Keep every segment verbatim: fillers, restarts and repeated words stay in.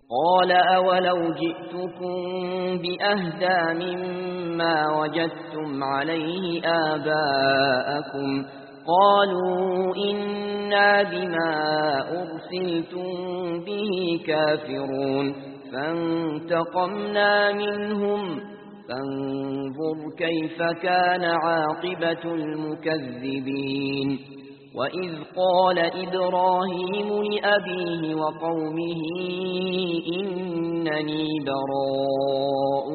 قال أولو جئتكم بأهدى مما وجدتم عليه آباءكم قالوا إنا بما أرسلتم به كافرون فانتقمنا منهم فانظر كيف كان عاقبة المكذبين وإذ قال إبراهيم لأبيه وقومه إنني براء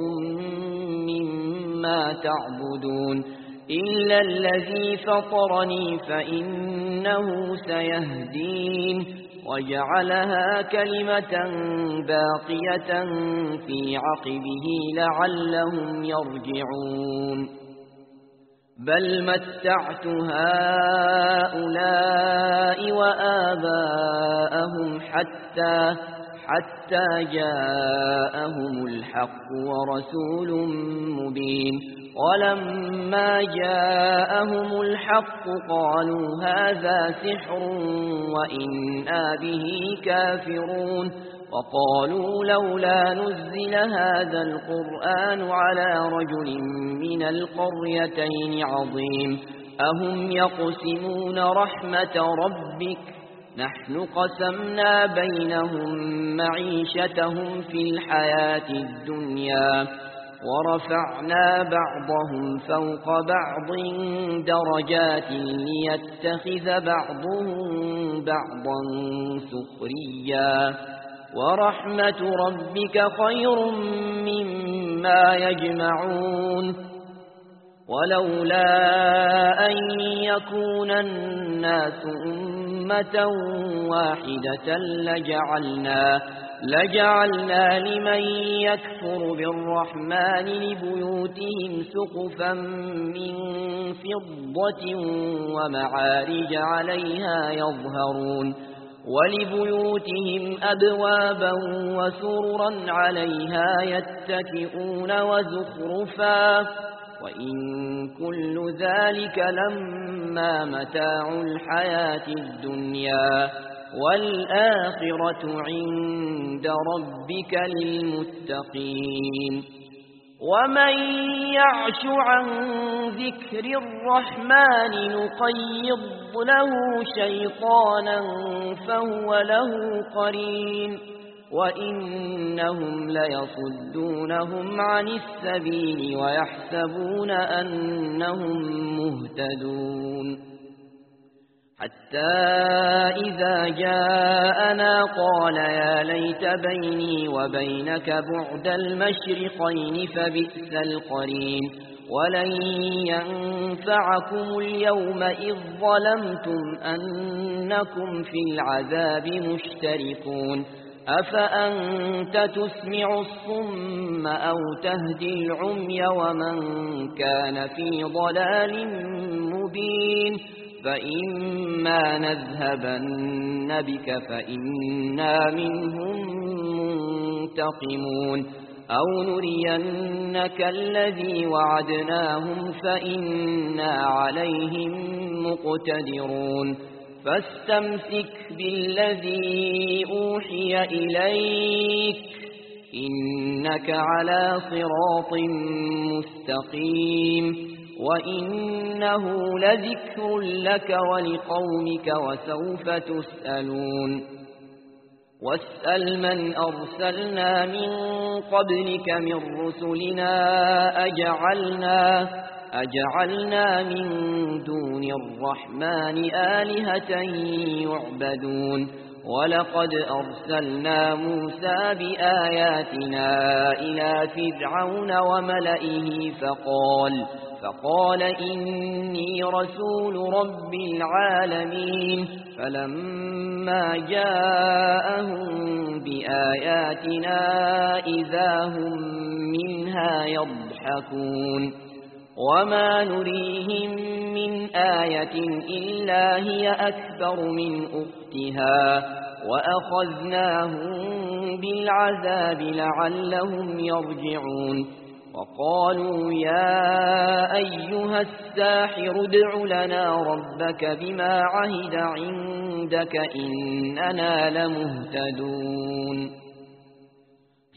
مما تعبدون إلا الذي فطرني فإنه سيهدين وجعلها كلمة باقية في عقبه لعلهم يرجعون بل متعت هؤلاء وآباءهم حتى حتى جاءهم الحق ورسول مبين ولما جاءهم الحق قالوا هذا سحر وإنا به كافرون وقالوا لولا نزل هذا القرآن على رجل من القريتين عظيم أهم يقسمون رحمة ربك نحن قسمنا بينهم معيشتهم في الحياة الدنيا ورفعنا بعضهم فوق بعض درجات ليتخذ بعضهم بعضا سخريا ورحمة ربك خير مما يجمعون ولولا أن يكون الناس أمة واحدة لجعلنا لجعلنا لمن يكفر بالرحمن لبيوتهم سقفا من فضة ومعارج عليها يظهرون ولبيوتهم أبوابا وسررا عليها يتكئون وزخرفا وإن كل ذلك لما متاع الحياة الدنيا والآخرة عند ربك للمتقين ومن يعش عن ذكر الرحمن نقيض له شيطانا فهو له قرين وإنهم ليصدونهم عن السبيل ويحسبون أنهم مهتدون حتى إذا جاءنا قال يا ليت بيني وبينك بعد المشرقين فبئس القرين ولن ينفعكم اليوم إذ ظلمتم أنكم في العذاب مشتركون أفأنت تسمع الصم أو تهدي العمي ومن كان في ضلال مبين فإما نذهبن بك فإنا منهم منتقمون أو نرينك الذي وعدناهم فإنا عليهم مقتدرون فاستمسك بالذي أوحي إليك إنك على صراط مستقيم وإنه لذكر لك ولقومك وسوف تسألون واسأل من أرسلنا من قبلك من رسلنا أجعلنا أجعلنا من دون الرحمن آلهة يعبدون ولقد أرسلنا موسى بآياتنا إلى فرعون وملئه فقال فقال إني رسول رب العالمين فلما جاءهم بآياتنا إذا هم منها يضحكون وما نريهم من آية إلا هي أكبر من أختها وأخذناهم بالعذاب لعلهم يرجعون وقالوا يا أيها الساحر ادع لنا ربك بما عهد عندك إننا لمهتدون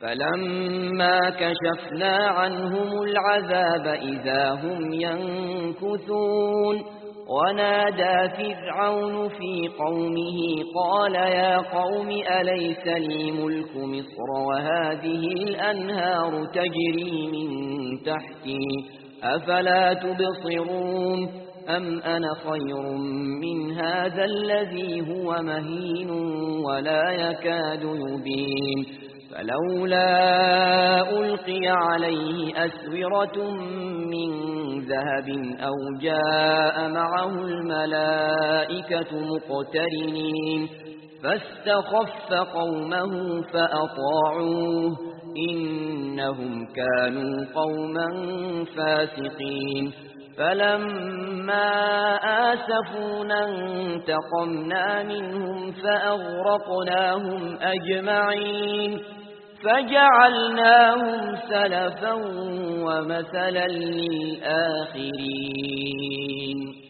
فلما كشفنا عنهم العذاب إذا هم ينكثون ونادى فرعون في قومه قال يا قوم أليس لي ملك مصر وهذه الأنهار تجري من تحتي أفلا تبصرون أم أنا خير من هذا الذي هو مهين ولا يكاد يبين فلولا ألقي عليه أسورة من ذهب أو جاء معه الملائكة مقترنين فاستخف قومه فأطاعوه إنهم كانوا قوما فاسقين فلما آسفونا انتقمنا منهم فأغرقناهم أجمعين فجعلناهم سلفا ومثلا للآخرين